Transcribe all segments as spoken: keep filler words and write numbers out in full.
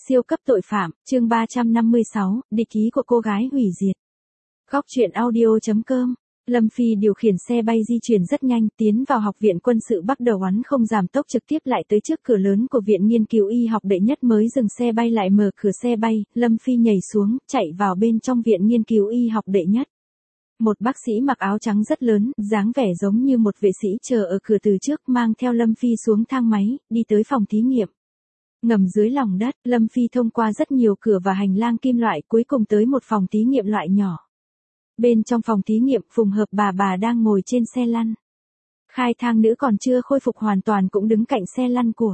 Siêu cấp tội phạm, chương ba trăm năm mươi sáu, địch ý của cô gái hủy diệt. Góc truyện audio.com. Lâm Phi điều khiển xe bay di chuyển rất nhanh, tiến vào học viện quân sự Bắc Đầu Oắn không giảm tốc trực tiếp lại tới trước cửa lớn của viện nghiên cứu y học đệ nhất mới dừng xe bay lại mở cửa xe bay, Lâm Phi nhảy xuống, chạy vào bên trong viện nghiên cứu y học đệ nhất. Một bác sĩ mặc áo trắng rất lớn, dáng vẻ giống như một vệ sĩ chờ ở cửa từ trước mang theo Lâm Phi xuống thang máy, đi tới phòng thí nghiệm. Ngầm dưới lòng đất, Lâm Phi thông qua rất nhiều cửa và hành lang kim loại cuối cùng tới một phòng thí nghiệm loại nhỏ. Bên trong phòng thí nghiệm, Phùng Hợp bà bà đang ngồi trên xe lăn. Khai thang nữ còn chưa khôi phục hoàn toàn cũng đứng cạnh xe lăn của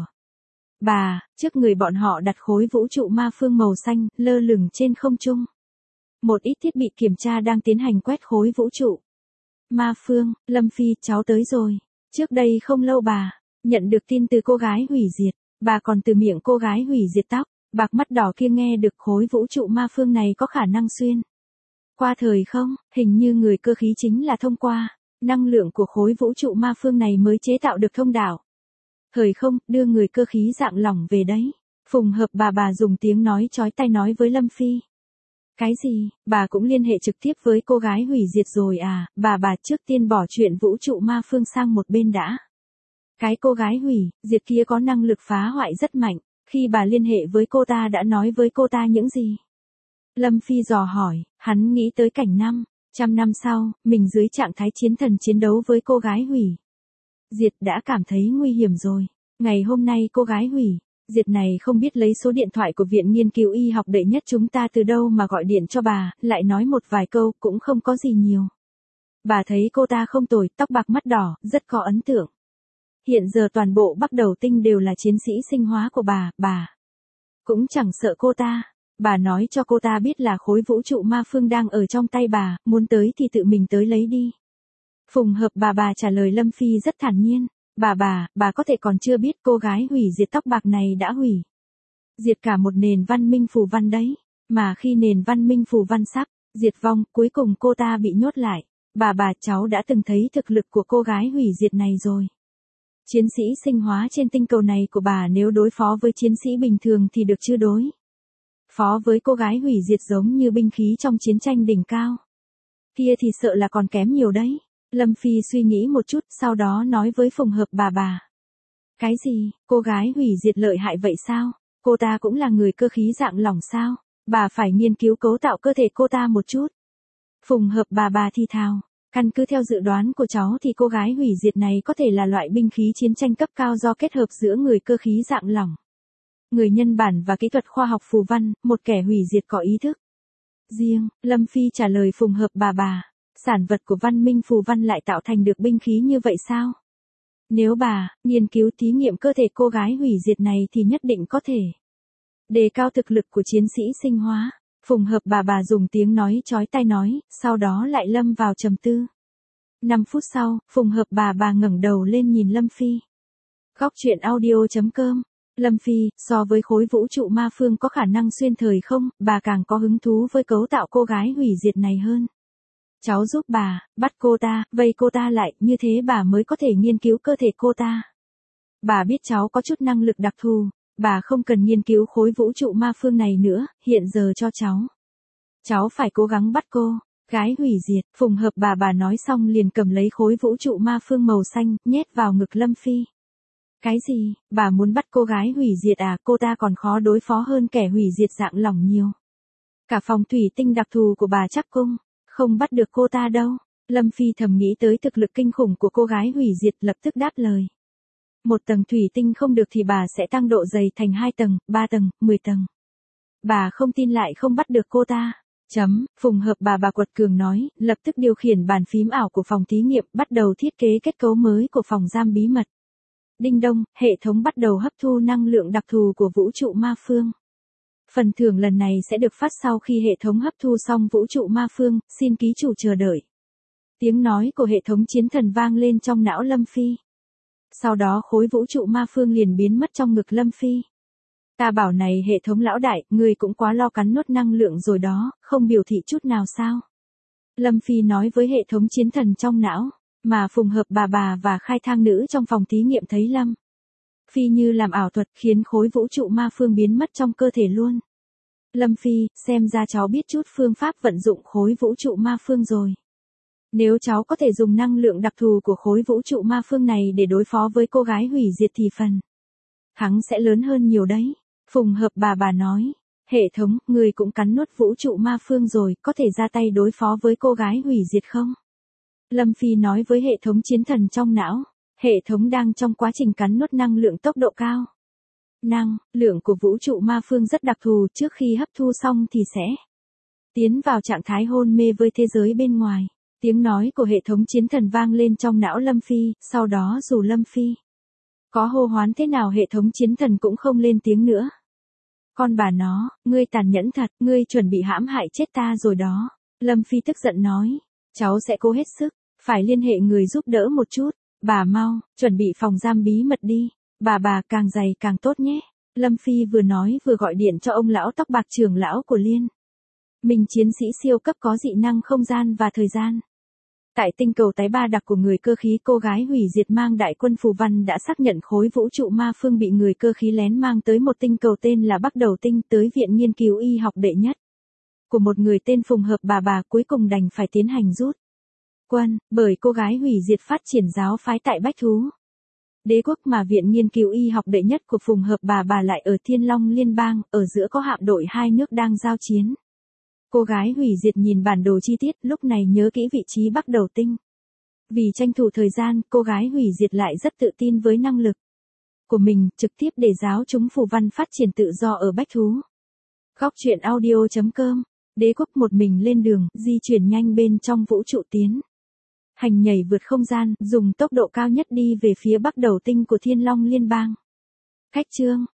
bà, trước người bọn họ đặt khối vũ trụ ma phương màu xanh, lơ lửng trên không trung. Một ít thiết bị kiểm tra đang tiến hành quét khối vũ trụ ma phương. Lâm Phi, cháu tới rồi. Trước đây không lâu bà nhận được tin từ cô gái hủy diệt. Bà còn từ miệng cô gái hủy diệt tóc bạc mắt đỏ kia nghe được khối vũ trụ ma phương này có khả năng xuyên qua thời không, hình như người cơ khí chính là thông qua năng lượng của khối vũ trụ ma phương này mới chế tạo được thông đạo thời không, đưa người cơ khí dạng lỏng về đấy. Phùng Hợp bà bà dùng tiếng nói chói tai nói với Lâm Phi. Cái gì, bà cũng liên hệ trực tiếp với cô gái hủy diệt rồi à? Bà bà trước tiên bỏ chuyện vũ trụ ma phương sang một bên đã. Cái cô gái hủy diệt kia có năng lực phá hoại rất mạnh, khi bà liên hệ với cô ta đã nói với cô ta những gì? Lâm Phi dò hỏi, hắn nghĩ tới cảnh năm, trăm năm sau, mình dưới trạng thái chiến thần chiến đấu với cô gái hủy diệt đã cảm thấy nguy hiểm rồi. Ngày hôm nay cô gái hủy diệt này không biết lấy số điện thoại của viện nghiên cứu y học đệ nhất chúng ta từ đâu mà gọi điện cho bà, lại nói một vài câu cũng không có gì nhiều. Bà thấy cô ta không tồi, tóc bạc mắt đỏ, rất có ấn tượng. Hiện giờ toàn bộ Bắc Đầu Tinh đều là chiến sĩ sinh hóa của bà, bà cũng chẳng sợ cô ta. Bà nói cho cô ta biết là khối vũ trụ ma phương đang ở trong tay bà, muốn tới thì tự mình tới lấy đi. Phùng Hợp bà bà trả lời Lâm Phi rất thản nhiên. Bà bà, bà có thể còn chưa biết cô gái hủy diệt tóc bạc này đã hủy diệt cả một nền văn minh phù văn đấy. Mà khi nền văn minh phù văn sắp diệt vong, cuối cùng cô ta bị nhốt lại. Bà bà, cháu đã từng thấy thực lực của cô gái hủy diệt này rồi. Chiến sĩ sinh hóa trên tinh cầu này của bà nếu đối phó với chiến sĩ bình thường thì được chưa đối phó với cô gái hủy diệt giống như binh khí trong chiến tranh đỉnh cao kia thì sợ là còn kém nhiều đấy. Lâm Phi suy nghĩ một chút, sau đó nói với Phùng Hợp bà bà. Cái gì, cô gái hủy diệt lợi hại vậy sao? Cô ta cũng là người cơ khí dạng lỏng sao? Bà phải nghiên cứu cấu tạo cơ thể cô ta một chút. Phùng Hợp bà bà thì thào. Căn cứ theo dự đoán của cháu thì cô gái hủy diệt này có thể là loại binh khí chiến tranh cấp cao do kết hợp giữa người cơ khí dạng lỏng, người nhân bản và kỹ thuật khoa học phù văn, một kẻ hủy diệt có ý thức riêng. Lâm Phi trả lời Phùng Hợp bà bà. Sản vật của văn minh phù văn lại tạo thành được binh khí như vậy sao? Nếu bà nghiên cứu thí nghiệm cơ thể cô gái hủy diệt này thì nhất định có thể đề cao thực lực của chiến sĩ sinh hóa. Phùng Hợp bà bà dùng tiếng nói chói tai nói, sau đó lại lâm vào trầm tư. Năm phút sau, Phùng Hợp bà bà ngẩng đầu lên nhìn Lâm Phi. Góc truyện audio.com. Lâm Phi, so với khối vũ trụ ma phương có khả năng xuyên thời không, bà càng có hứng thú với cấu tạo cô gái hủy diệt này hơn. Cháu giúp bà, bắt cô ta, vây cô ta lại, như thế bà mới có thể nghiên cứu cơ thể cô ta. Bà biết cháu có chút năng lực đặc thù, bà không cần nghiên cứu khối vũ trụ ma phương này nữa, hiện giờ cho cháu. Cháu phải cố gắng bắt cô gái hủy diệt. Phùng Hợp bà bà nói xong liền cầm lấy khối vũ trụ ma phương màu xanh, nhét vào ngực Lâm Phi. Cái gì, bà muốn bắt cô gái hủy diệt à? Cô ta còn khó đối phó hơn kẻ hủy diệt dạng lỏng nhiều. Cả phòng thủy tinh đặc thù của bà chắc cung không bắt được cô ta đâu. Lâm Phi thầm nghĩ tới thực lực kinh khủng của cô gái hủy diệt, lập tức đáp lời. Một tầng thủy tinh không được thì bà sẽ tăng độ dày thành hai tầng, ba tầng, mười tầng. Bà không tin lại không bắt được cô ta. Chấm, Phùng Hợp bà bà quật cường nói, lập tức điều khiển bàn phím ảo của phòng thí nghiệm, bắt đầu thiết kế kết cấu mới của phòng giam bí mật. Đinh đông, hệ thống bắt đầu hấp thu năng lượng đặc thù của vũ trụ ma phương. Phần thưởng lần này sẽ được phát sau khi hệ thống hấp thu xong vũ trụ ma phương, xin ký chủ chờ đợi. Tiếng nói của hệ thống chiến thần vang lên trong não Lâm Phi. Sau đó khối vũ trụ ma phương liền biến mất trong ngực Lâm Phi. Ta bảo này hệ thống lão đại, người cũng quá lo cắn nốt năng lượng rồi đó, không biểu thị chút nào sao? Lâm Phi nói với hệ thống chiến thần trong não, mà Phùng Hợp bà bà và khai thang nữ trong phòng thí nghiệm thấy Lâm Phi như làm ảo thuật khiến khối vũ trụ ma phương biến mất trong cơ thể luôn. Lâm Phi, xem ra cháu biết chút phương pháp vận dụng khối vũ trụ ma phương rồi. Nếu cháu có thể dùng năng lượng đặc thù của khối vũ trụ ma phương này để đối phó với cô gái hủy diệt thì phần thắng sẽ lớn hơn nhiều đấy. Phùng Hợp bà bà nói, hệ thống, người cũng cắn nuốt vũ trụ ma phương rồi, có thể ra tay đối phó với cô gái hủy diệt không? Lâm Phi nói với hệ thống chiến thần trong não, hệ thống đang trong quá trình cắn nuốt năng lượng tốc độ cao. Năng lượng của vũ trụ ma phương rất đặc thù, trước khi hấp thu xong thì sẽ tiến vào trạng thái hôn mê với thế giới bên ngoài. Tiếng nói của hệ thống chiến thần vang lên trong não Lâm Phi, sau đó dù Lâm Phi có hô hoán thế nào hệ thống chiến thần cũng không lên tiếng nữa. Con bà nó, ngươi tàn nhẫn thật, ngươi chuẩn bị hãm hại chết ta rồi đó. Lâm Phi tức giận nói, cháu sẽ cố hết sức, phải liên hệ người giúp đỡ một chút. Bà mau, chuẩn bị phòng giam bí mật đi. Bà bà càng dày càng tốt nhé. Lâm Phi vừa nói vừa gọi điện cho ông lão tóc bạc trưởng lão của Liên Minh chiến sĩ siêu cấp có dị năng không gian và thời gian. Tại tinh cầu tái ba đặc của người cơ khí, cô gái hủy diệt mang đại quân phù văn đã xác nhận khối vũ trụ ma phương bị người cơ khí lén mang tới một tinh cầu tên là Bắc Đầu Tinh, tới viện nghiên cứu y học đệ nhất của một người tên Phùng Hợp bà bà, cuối cùng đành phải tiến hành rút quân, bởi cô gái hủy diệt phát triển giáo phái tại Bách Thú Đế quốc, mà viện nghiên cứu y học đệ nhất của Phùng Hợp bà bà lại ở Thiên Long Liên bang, ở giữa có hạm đội hai nước đang giao chiến. Cô gái hủy diệt nhìn bản đồ chi tiết, lúc này nhớ kỹ vị trí Bắc Đầu Tinh. Vì tranh thủ thời gian, cô gái hủy diệt lại rất tự tin với năng lực của mình, trực tiếp để giáo chúng phù văn phát triển tự do ở Bách Thú. Góc truyện audio chấm com. Đế quốc một mình lên đường, di chuyển nhanh bên trong vũ trụ tiến hành nhảy vượt không gian, dùng tốc độ cao nhất đi về phía Bắc Đầu Tinh của Thiên Long Liên bang. Khách chương